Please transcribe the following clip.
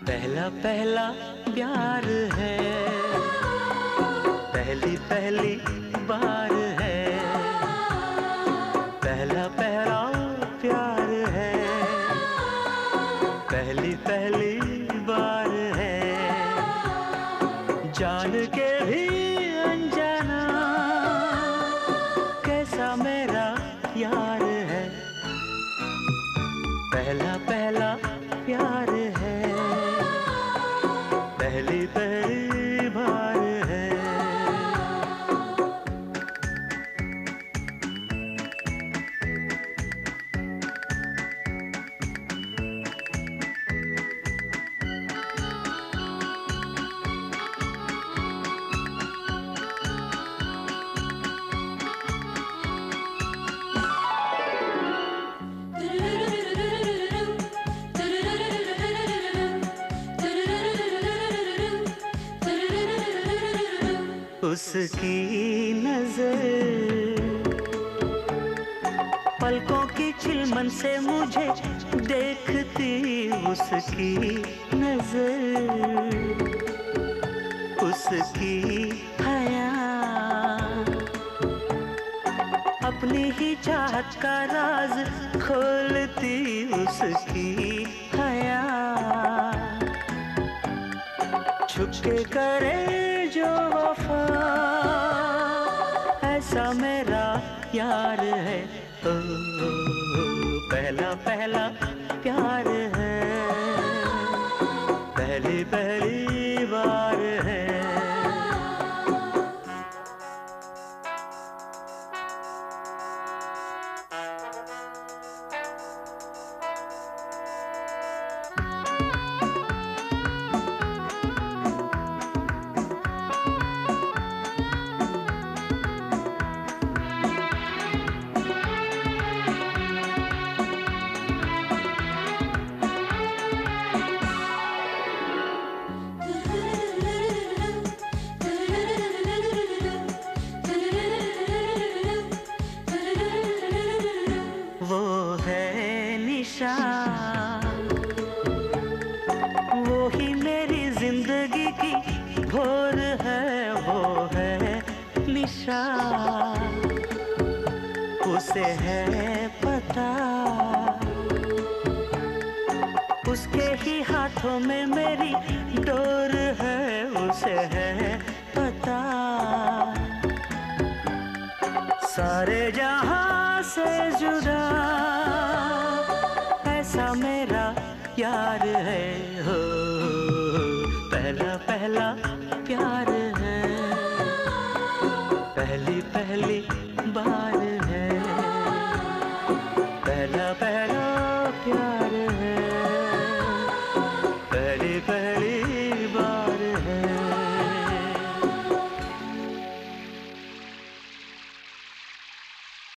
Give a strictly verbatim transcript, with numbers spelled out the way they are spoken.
पहला पहला प्यार है, पहली पहली बार है। पहला पहला प्यार है, पहली पहली बार है। जान के भी अनजाना कैसा मेरा यार है। पहला पहला प्यार है, पहली पहली बार है। उसकी नजर पलकों की चिलमन से मुझे देखती, उसकी नजर उसकी हया अपनी ही चाहत का राज खोलती, उसकी हया छुपके करे जो वफा ऐसा मेरा यार है। ओ, ओ, ओ पहला पहला प्यार है, पहली पहली बार है। वो है निशान, वो ही मेरी जिंदगी की भोर है। वो है निशान, उसे है पता, उसके ही हाथों में मेरी डोर है। उसे है पता, सारे जहां से जुदा ऐसा मेरा यार है। हो पहला पहला प्यार है, पहली पहली बार है। पहला पहला प्यार है, पहली पहली